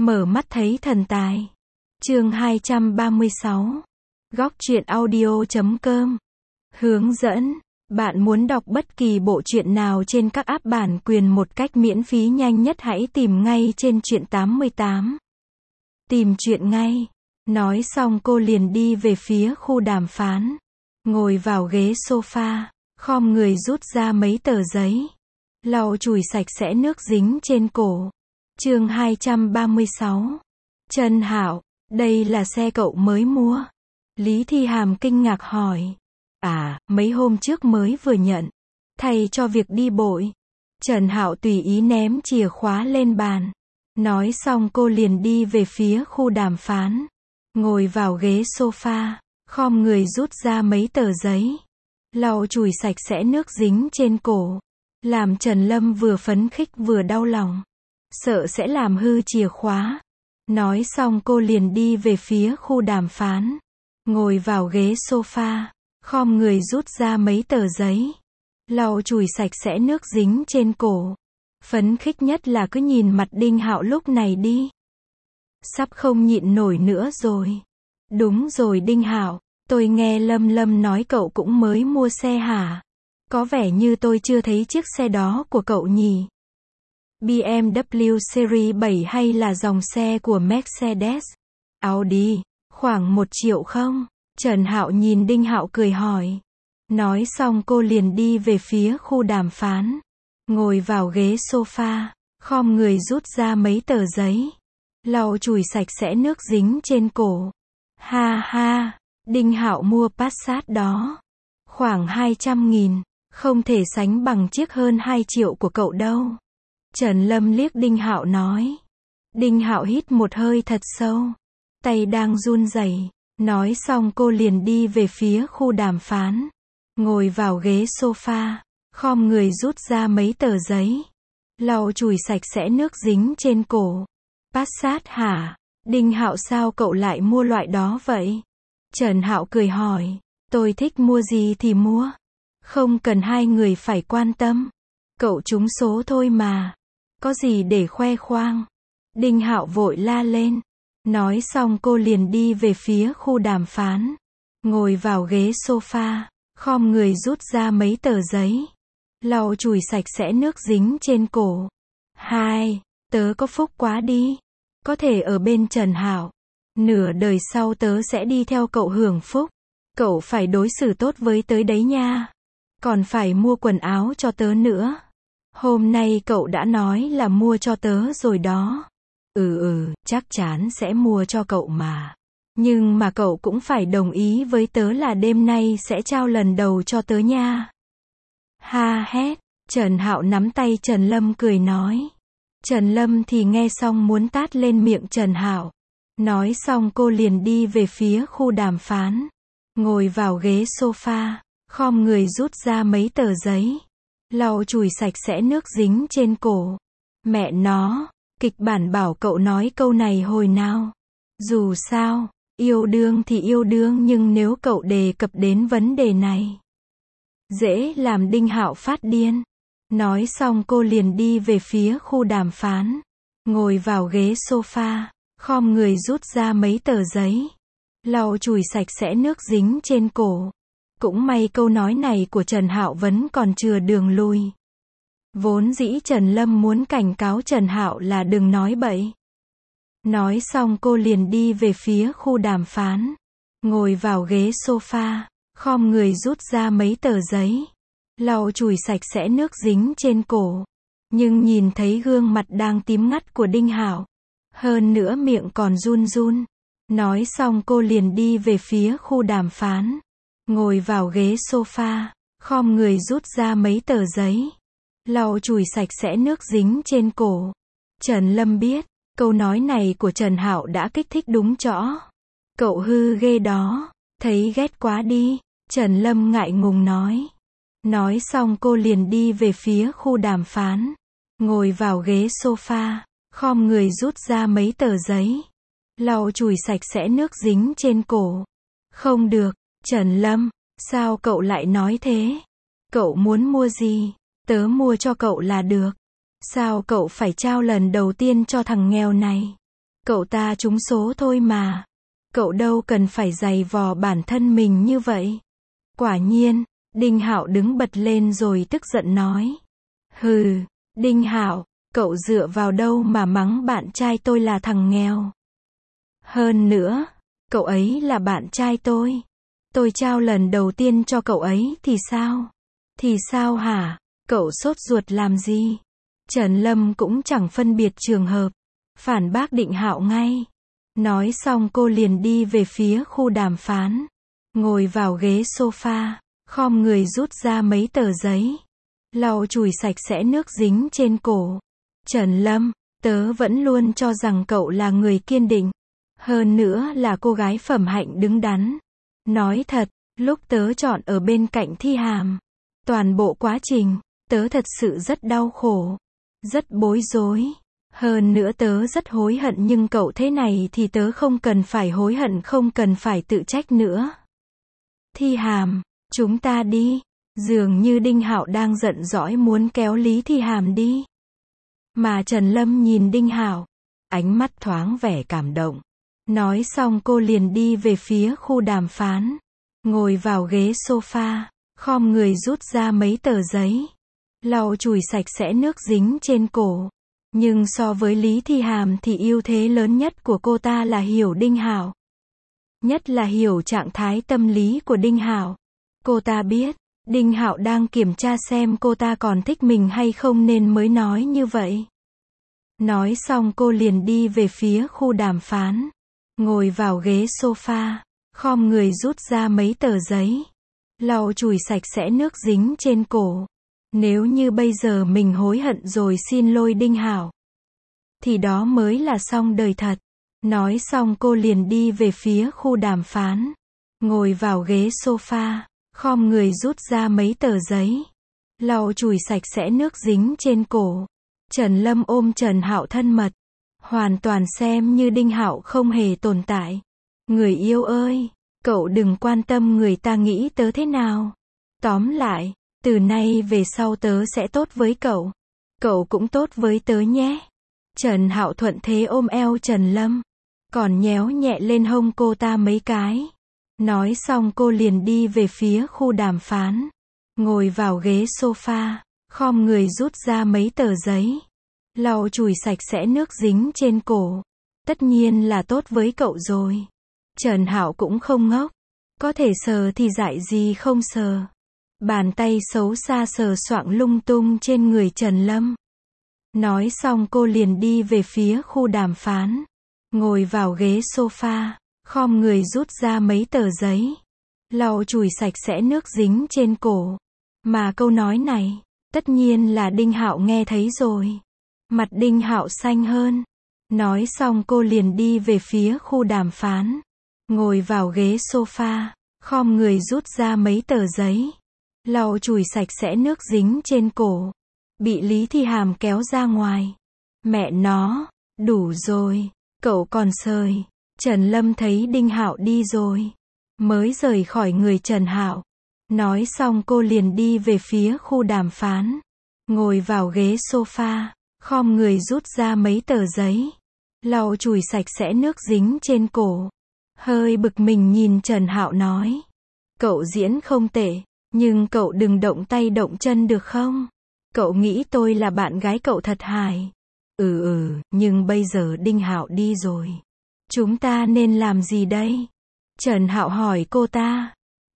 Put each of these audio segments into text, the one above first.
Mở mắt thấy thần tài. Chương 236. Góc truyện audio.com. Hướng dẫn. Bạn muốn đọc bất kỳ bộ truyện nào trên các app bản quyền một cách miễn phí nhanh nhất, hãy tìm ngay trên Truyện 88. Tìm truyện ngay. Nói xong cô liền đi về phía khu đàm phán. Ngồi vào ghế sofa, khom người rút ra mấy tờ giấy. Lau chùi sạch sẽ nước dính trên cổ. Chương 236. Trần Hạo, đây là xe cậu mới mua. Lý Thi Hàm kinh ngạc hỏi. À, mấy hôm trước mới vừa nhận. Thay cho việc đi bội. Trần Hạo tùy ý ném chìa khóa lên bàn. Nói xong cô liền đi về phía khu đàm phán. Ngồi vào ghế sofa, khom người rút ra mấy tờ giấy. Lau chùi sạch sẽ nước dính trên cổ. Làm Trần Lâm vừa phấn khích vừa đau lòng. Sợ sẽ làm hư chìa khóa. Nói xong cô liền đi về phía khu đàm phán. Ngồi vào ghế sofa, khom người rút ra mấy tờ giấy. Lau chùi sạch sẽ nước dính trên cổ. Phấn khích nhất là cứ nhìn mặt Đinh Hạo lúc này đi. Sắp không nhịn nổi nữa rồi. Đúng rồi Đinh Hạo, tôi nghe Lâm Lâm nói cậu cũng mới mua xe hả? Có vẻ như tôi chưa thấy chiếc xe đó của cậu nhỉ? BMW Series 7 hay là dòng xe của Mercedes? Audi, khoảng 1 triệu không? Trần Hạo nhìn Đinh Hạo cười hỏi. Nói xong cô liền đi về phía khu đàm phán. Ngồi vào ghế sofa, khom người rút ra mấy tờ giấy. Lau chùi sạch sẽ nước dính trên cổ. Ha ha, Đinh Hạo mua Passat đó. Khoảng 200.000, không thể sánh bằng chiếc hơn 2 triệu của cậu đâu. Trần Lâm liếc Đinh Hạo nói. Đinh Hạo hít một hơi thật sâu. Tay đang run rẩy. Nói xong cô liền đi về phía khu đàm phán. Ngồi vào ghế sofa, khom người rút ra mấy tờ giấy. Lau chùi sạch sẽ nước dính trên cổ. Passat hả? Đinh Hạo, sao cậu lại mua loại đó vậy? Trần Hạo cười hỏi. Tôi thích mua gì thì mua. Không cần hai người phải quan tâm. Cậu trúng số thôi mà. Có gì để khoe khoang? Đinh Hạo vội la lên. Nói xong cô liền đi về phía khu đàm phán. Ngồi vào ghế sofa, khom người rút ra mấy tờ giấy. Lau chùi sạch sẽ nước dính trên cổ. Hai, tớ có phúc quá đi. Có thể ở bên Trần Hạo. Nửa đời sau tớ sẽ đi theo cậu hưởng phúc. Cậu phải đối xử tốt với tớ đấy nha. Còn phải mua quần áo cho tớ nữa. Hôm nay cậu đã nói là mua cho tớ rồi đó. Chắc chắn sẽ mua cho cậu mà. Nhưng mà cậu cũng phải đồng ý với tớ là đêm nay sẽ trao lần đầu cho tớ nha. Ha hét, Trần Hạo nắm tay Trần Lâm cười nói. Trần Lâm thì nghe xong muốn tát lên miệng Trần Hạo. Nói xong cô liền đi về phía khu đàm phán. Ngồi vào ghế sofa, khom người rút ra mấy tờ giấy. Lau chùi sạch sẽ nước dính trên cổ. Mẹ nó, kịch bản bảo cậu nói câu này hồi nào. Dù sao, yêu đương thì yêu đương, nhưng nếu cậu đề cập đến vấn đề này, dễ làm Đinh Hạo phát điên. Nói xong cô liền đi về phía khu đàm phán. Ngồi vào ghế sofa, khom người rút ra mấy tờ giấy. Lau chùi sạch sẽ nước dính trên cổ. Cũng may câu nói này của Trần Hạo vẫn còn chừa đường lui. Vốn dĩ Trần Lâm muốn cảnh cáo Trần Hạo là đừng nói bậy. Nói xong cô liền đi về phía khu đàm phán. Ngồi vào ghế sofa, khom người rút ra mấy tờ giấy. Lau chùi sạch sẽ nước dính trên cổ. Nhưng nhìn thấy gương mặt đang tím ngắt của Đinh Hạo. Hơn nữa miệng còn run run. Nói xong cô liền đi về phía khu đàm phán. Ngồi vào ghế sofa, khom người rút ra mấy tờ giấy. Lau chùi sạch sẽ nước dính trên cổ. Trần Lâm biết, câu nói này của Trần Hạo đã kích thích đúng chỗ. Cậu hư ghê đó, thấy ghét quá đi, Trần Lâm ngại ngùng nói. Nói xong cô liền đi về phía khu đàm phán. Ngồi vào ghế sofa, khom người rút ra mấy tờ giấy. Lau chùi sạch sẽ nước dính trên cổ. Không được, Trần Lâm, sao cậu lại nói thế? Cậu muốn mua gì? Tớ mua cho cậu là được. Sao cậu phải trao lần đầu tiên cho thằng nghèo này? Cậu ta trúng số thôi mà. Cậu đâu cần phải giày vò bản thân mình như vậy. Quả nhiên, Đinh Hạo đứng bật lên rồi tức giận nói. Hừ, Đinh Hạo, cậu dựa vào đâu mà mắng bạn trai tôi là thằng nghèo? Hơn nữa, cậu ấy là bạn trai tôi. Tôi trao lần đầu tiên cho cậu ấy thì sao? Thì sao hả? Cậu sốt ruột làm gì? Trần Lâm cũng chẳng phân biệt trường hợp, phản bác Đinh Hạo ngay. Nói xong cô liền đi về phía khu đàm phán, ngồi vào ghế sofa, khom người rút ra mấy tờ giấy, lau chùi sạch sẽ nước dính trên cổ. Trần Lâm, tớ vẫn luôn cho rằng cậu là người kiên định, hơn nữa là cô gái phẩm hạnh đứng đắn. Nói thật, lúc tớ chọn ở bên cạnh Thi Hàm, toàn bộ quá trình, tớ thật sự rất đau khổ, rất bối rối. Hơn nữa tớ rất hối hận, nhưng cậu thế này thì tớ không cần phải hối hận, không cần phải tự trách nữa. Thi Hàm, chúng ta đi. Dường như Đinh Hạo đang giận dỗi muốn kéo Lý Thi Hàm đi. Mà Trần Lâm nhìn Đinh Hạo, ánh mắt thoáng vẻ cảm động. Nói xong cô liền đi về phía khu đàm phán, ngồi vào ghế sofa, khom người rút ra mấy tờ giấy, lau chùi sạch sẽ nước dính trên cổ. Nhưng so với Lý Thi Hàm thì ưu thế lớn nhất của cô ta là hiểu Đinh Hạo. Nhất là hiểu trạng thái tâm lý của Đinh Hạo. Cô ta biết, Đinh Hạo đang kiểm tra xem cô ta còn thích mình hay không nên mới nói như vậy. Nói xong cô liền đi về phía khu đàm phán, ngồi vào ghế sofa, khom người rút ra mấy tờ giấy, lau chùi sạch sẽ nước dính trên cổ. Nếu như bây giờ mình hối hận rồi xin lỗi Đinh Hạo, thì đó mới là xong đời thật. Nói xong cô liền đi về phía khu đàm phán, ngồi vào ghế sofa, khom người rút ra mấy tờ giấy, lau chùi sạch sẽ nước dính trên cổ. Trần Lâm ôm Trần Hạo thân mật, hoàn toàn xem như Đinh Hạo không hề tồn tại. Người yêu ơi, cậu đừng quan tâm người ta nghĩ tớ thế nào. Tóm lại, từ nay về sau tớ sẽ tốt với cậu. Cậu cũng tốt với tớ nhé. Trần Hạo thuận thế ôm eo Trần Lâm, còn nhéo nhẹ lên hông cô ta mấy cái. Nói xong cô liền đi về phía khu đàm phán, ngồi vào ghế sofa, khom người rút ra mấy tờ giấy, lau chùi sạch sẽ nước dính trên cổ. Tất nhiên là tốt với cậu rồi. Trần Hạo cũng không ngốc, có thể sờ thì dại gì không sờ. Bàn tay xấu xa sờ soạng lung tung trên người Trần Lâm. Nói xong cô liền đi về phía khu đàm phán, ngồi vào ghế sofa, khom người rút ra mấy tờ giấy, lau chùi sạch sẽ nước dính trên cổ. Mà câu nói này, tất nhiên là Đinh Hạo nghe thấy rồi. Mặt Đinh Hạo xanh hơn. Nói xong cô liền đi về phía khu đàm phán, ngồi vào ghế sofa, khom người rút ra mấy tờ giấy, lau chùi sạch sẽ nước dính trên cổ. Bị Lý Thi Hàm kéo ra ngoài. Mẹ nó, đủ rồi, cậu còn sời. Trần Lâm thấy Đinh Hạo đi rồi, mới rời khỏi người Trần Hạo. Nói xong cô liền đi về phía khu đàm phán, ngồi vào ghế sofa, khom người rút ra mấy tờ giấy, lau chùi sạch sẽ nước dính trên cổ. Hơi bực mình nhìn Trần Hạo nói, cậu diễn không tệ, nhưng cậu đừng động tay động chân được không? Cậu nghĩ tôi là bạn gái cậu thật hài. Nhưng bây giờ Đinh Hạo đi rồi, chúng ta nên làm gì đây? Trần Hạo hỏi cô ta.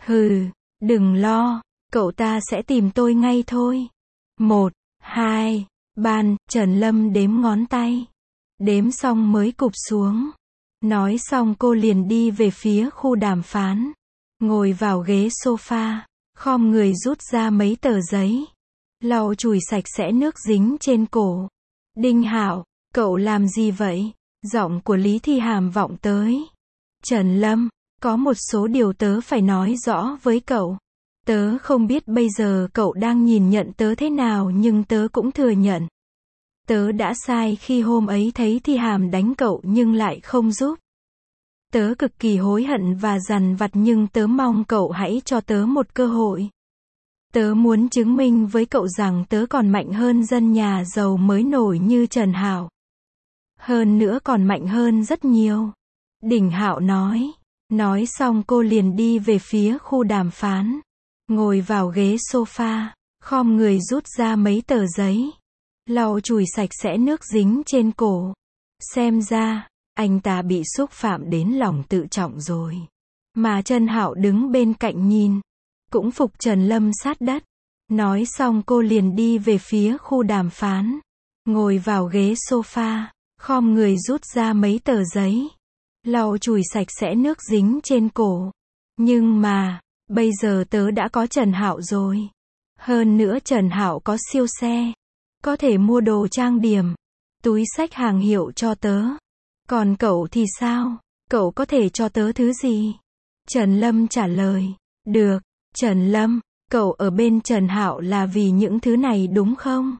Đừng lo, cậu ta sẽ tìm tôi ngay thôi. 1, 2, 3, Trần Lâm đếm ngón tay. Đếm xong mới cụp xuống. Nói xong cô liền đi về phía khu đàm phán, ngồi vào ghế sofa, khom người rút ra mấy tờ giấy, lau chùi sạch sẽ nước dính trên cổ. Đinh Hạo, cậu làm gì vậy? Giọng của Lý Thi Hàm vọng tới. Trần Lâm, có một số điều tớ phải nói rõ với cậu. Tớ không biết bây giờ cậu đang nhìn nhận tớ thế nào, nhưng tớ cũng thừa nhận. Tớ đã sai khi hôm ấy thấy Thi Hàm đánh cậu nhưng lại không giúp. Tớ cực kỳ hối hận và dằn vặt, nhưng tớ mong cậu hãy cho tớ một cơ hội. Tớ muốn chứng minh với cậu rằng tớ còn mạnh hơn dân nhà giàu mới nổi như Trần Hạo. Hơn nữa còn mạnh hơn rất nhiều. Đinh Hạo nói. Nói xong cô liền đi về phía khu đàm phán. Ngồi vào ghế sofa, khom người rút ra mấy tờ giấy. Lau chùi sạch sẽ nước dính trên cổ. Xem ra, anh ta bị xúc phạm đến lòng tự trọng rồi. Mà Trần Hạo đứng bên cạnh nhìn. Cũng phục Trần Lâm sát đất. Nói xong cô liền đi về phía khu đàm phán. Ngồi vào ghế sofa, khom người rút ra mấy tờ giấy. Lau chùi sạch sẽ nước dính trên cổ. Nhưng mà, bây giờ tớ đã có Trần Hạo rồi. Hơn nữa Trần Hạo có siêu xe. Có thể mua đồ trang điểm, túi xách hàng hiệu cho tớ. Còn cậu thì sao? Cậu có thể cho tớ thứ gì? Trần Lâm trả lời. Được, Trần Lâm, cậu ở bên Trần Hạo là vì những thứ này đúng không?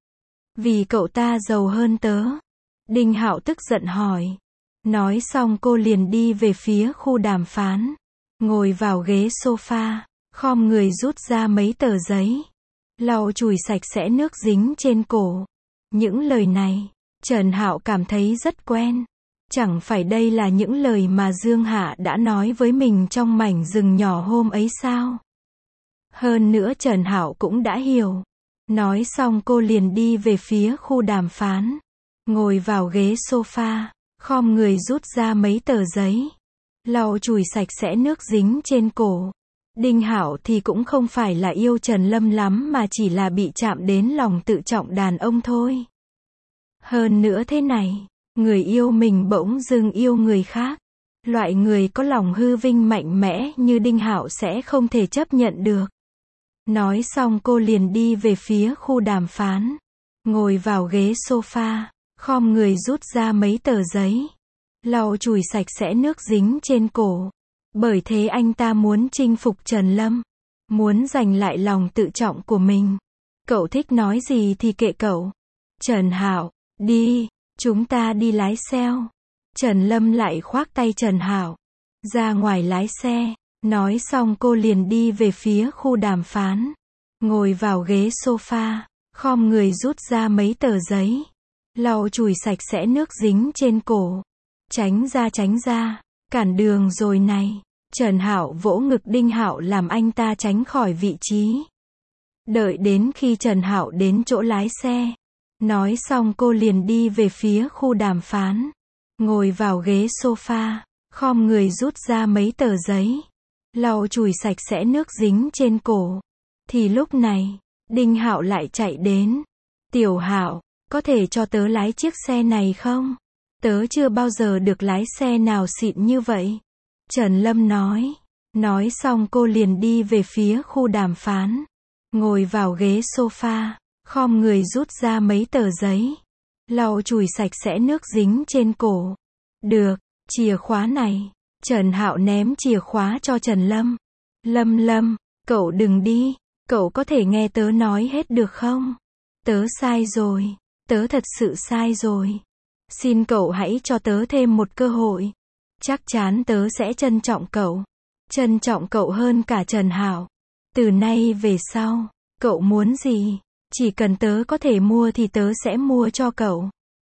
Vì cậu ta giàu hơn tớ. Đinh Hạo tức giận hỏi. Nói xong cô liền đi về phía khu đàm phán. Ngồi vào ghế sofa, khom người rút ra mấy tờ giấy. Lau chùi sạch sẽ nước dính trên cổ. Những lời này, Trần Hạo cảm thấy rất quen. Chẳng phải đây là những lời mà Dương Hạ đã nói với mình trong mảnh rừng nhỏ hôm ấy sao? Hơn nữa Trần Hạo cũng đã hiểu. Nói xong cô liền đi về phía khu đàm phán. Ngồi vào ghế sofa, khom người rút ra mấy tờ giấy. Lau chùi sạch sẽ nước dính trên cổ. Đinh Hạo thì cũng không phải là yêu Trần Lâm lắm mà chỉ là bị chạm đến lòng tự trọng đàn ông thôi. Hơn nữa thế này, người yêu mình bỗng dưng yêu người khác. Loại người có lòng hư vinh mạnh mẽ như Đinh Hạo sẽ không thể chấp nhận được. Nói xong cô liền đi về phía khu đàm phán. Ngồi vào ghế sofa, khom người rút ra mấy tờ giấy. Lau chùi sạch sẽ nước dính trên cổ. Bởi thế anh ta muốn chinh phục Trần Lâm. Muốn giành lại lòng tự trọng của mình. Cậu thích nói gì thì kệ cậu. Trần Hạo, đi, chúng ta đi lái xe. Trần Lâm lại khoác tay Trần Hạo. Ra ngoài lái xe. Nói xong cô liền đi về phía khu đàm phán. Ngồi vào ghế sofa, khom người rút ra mấy tờ giấy. Lau chùi sạch sẽ nước dính trên cổ. Tránh ra, cản đường rồi này. Trần Hạo vỗ ngực Đinh Hạo làm anh ta tránh khỏi vị trí. Đợi đến khi Trần Hạo đến chỗ lái xe. Nói xong cô liền đi về phía khu đàm phán. Ngồi vào ghế sofa, khom người rút ra mấy tờ giấy. Lau chùi sạch sẽ nước dính trên cổ. Thì lúc này, Đinh Hạo lại chạy đến. Tiểu Hạo, có thể cho tớ lái chiếc xe này không? Tớ chưa bao giờ được lái xe nào xịn như vậy. Trần Lâm nói. Nói xong cô liền đi về phía khu đàm phán. Ngồi vào ghế sofa, khom người rút ra mấy tờ giấy. Lau chùi sạch sẽ nước dính trên cổ. Được, chìa khóa này. Trần Hạo ném chìa khóa cho Trần Lâm. Lâm, cậu đừng đi. Cậu có thể nghe tớ nói hết được không? Tớ sai rồi. Tớ thật sự sai rồi. Xin cậu hãy cho tớ thêm một cơ hội. Chắc chắn tớ sẽ trân trọng cậu. Trân trọng cậu hơn cả Trần Hạo. Từ nay về sau, cậu muốn gì? Chỉ cần tớ có thể mua thì tớ sẽ mua cho cậu.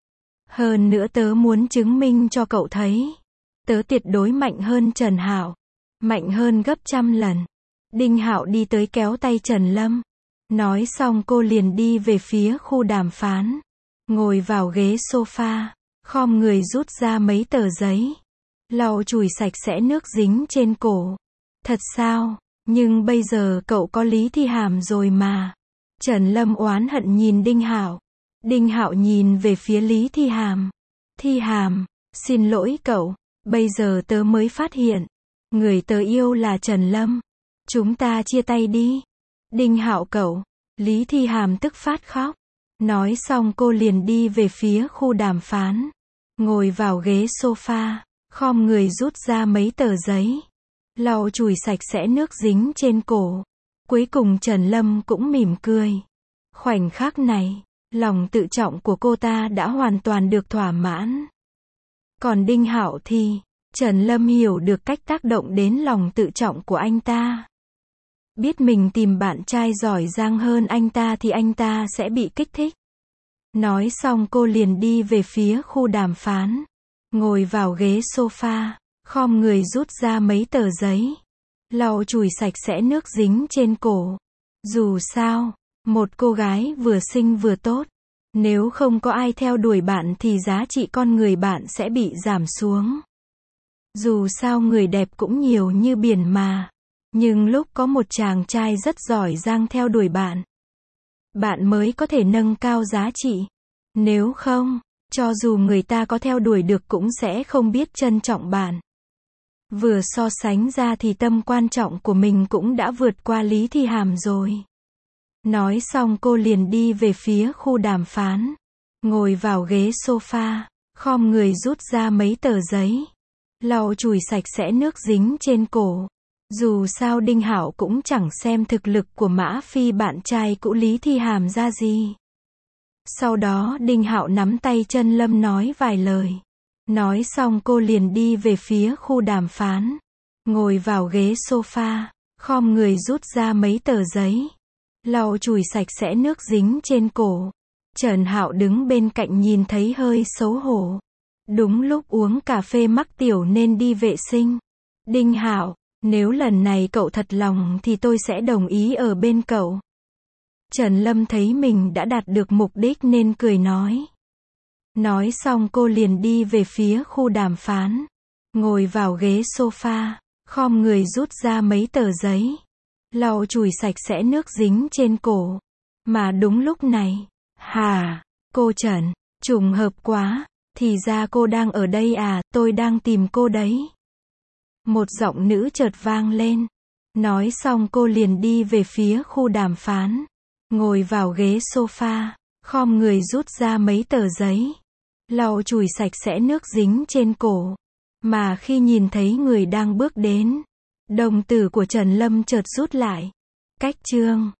Hơn nữa tớ muốn chứng minh cho cậu thấy. Tớ tuyệt đối mạnh hơn Trần Hạo. Mạnh hơn gấp 100 lần. Đinh Hạo đi tới kéo tay Trần Lâm. Nói xong cô liền đi về phía khu đàm phán. Ngồi vào ghế sofa, khom người rút ra mấy tờ giấy. Lau chùi sạch sẽ nước dính trên cổ. Thật sao? Nhưng bây giờ cậu có Lý Thi Hàm rồi mà. Trần Lâm oán hận nhìn Đinh Hạo. Đinh Hạo nhìn về phía Lý Thi Hàm. Thi Hàm, xin lỗi cậu. Bây giờ tớ mới phát hiện. Người tớ yêu là Trần Lâm. Chúng ta chia tay đi. Đinh Hạo cậu. Lý Thi Hàm tức phát khóc. Nói xong cô liền đi về phía khu đàm phán. Ngồi vào ghế sofa, khom người rút ra mấy tờ giấy. Lau chùi sạch sẽ nước dính trên cổ. Cuối cùng Trần Lâm cũng mỉm cười. Khoảnh khắc này, lòng tự trọng của cô ta đã hoàn toàn được thỏa mãn. Còn Đinh Hạo thì, Trần Lâm hiểu được cách tác động đến lòng tự trọng của anh ta. Biết mình tìm bạn trai giỏi giang hơn anh ta thì anh ta sẽ bị kích thích. Nói xong cô liền đi về phía khu đàm phán. Ngồi vào ghế sofa, khom người rút ra mấy tờ giấy. Lau chùi sạch sẽ nước dính trên cổ. Dù sao, một cô gái vừa xinh vừa tốt. Nếu không có ai theo đuổi bạn thì giá trị con người bạn sẽ bị giảm xuống. Dù sao người đẹp cũng nhiều như biển mà. Nhưng lúc có một chàng trai rất giỏi giang theo đuổi bạn, bạn mới có thể nâng cao giá trị. Nếu không, cho dù người ta có theo đuổi được cũng sẽ không biết trân trọng bạn. Vừa so sánh ra thì tầm quan trọng của mình cũng đã vượt qua Lý Thi Hàm rồi. Nói xong cô liền đi về phía khu đàm phán. Ngồi vào ghế sofa, khom người rút ra mấy tờ giấy. Lau chùi sạch sẽ nước dính trên cổ. Dù sao Đinh Hạo cũng chẳng xem thực lực của Mã Phi bạn trai cũ Lý Thi Hàm ra gì. Sau đó Đinh Hạo nắm tay Trần Lâm nói vài lời. Nói xong cô liền đi về phía khu đàm phán. Ngồi vào ghế sofa, khom người rút ra mấy tờ giấy. Lau chùi sạch sẽ nước dính trên cổ. Trần Hạo đứng bên cạnh nhìn thấy hơi xấu hổ. Đúng lúc uống cà phê mắc tiểu nên đi vệ sinh. Đinh Hạo, nếu lần này cậu thật lòng thì tôi sẽ đồng ý ở bên cậu. Trần Lâm thấy mình đã đạt được mục đích nên cười nói. Nói xong cô liền đi về phía khu đàm phán. Ngồi vào ghế sofa, khom người rút ra mấy tờ giấy. Lau chùi sạch sẽ nước dính trên cổ. Mà đúng lúc này, cô Trần, trùng hợp quá, thì ra cô đang ở đây à, tôi đang tìm cô đấy. Một giọng nữ chợt vang lên. Nói xong cô liền đi về phía khu đàm phán. Ngồi vào ghế sofa, khom người rút ra mấy tờ giấy. Lau chùi sạch sẽ nước dính trên cổ. Mà khi nhìn thấy người đang bước đến, đồng tử của Trần Lâm chợt rút lại. Cách chương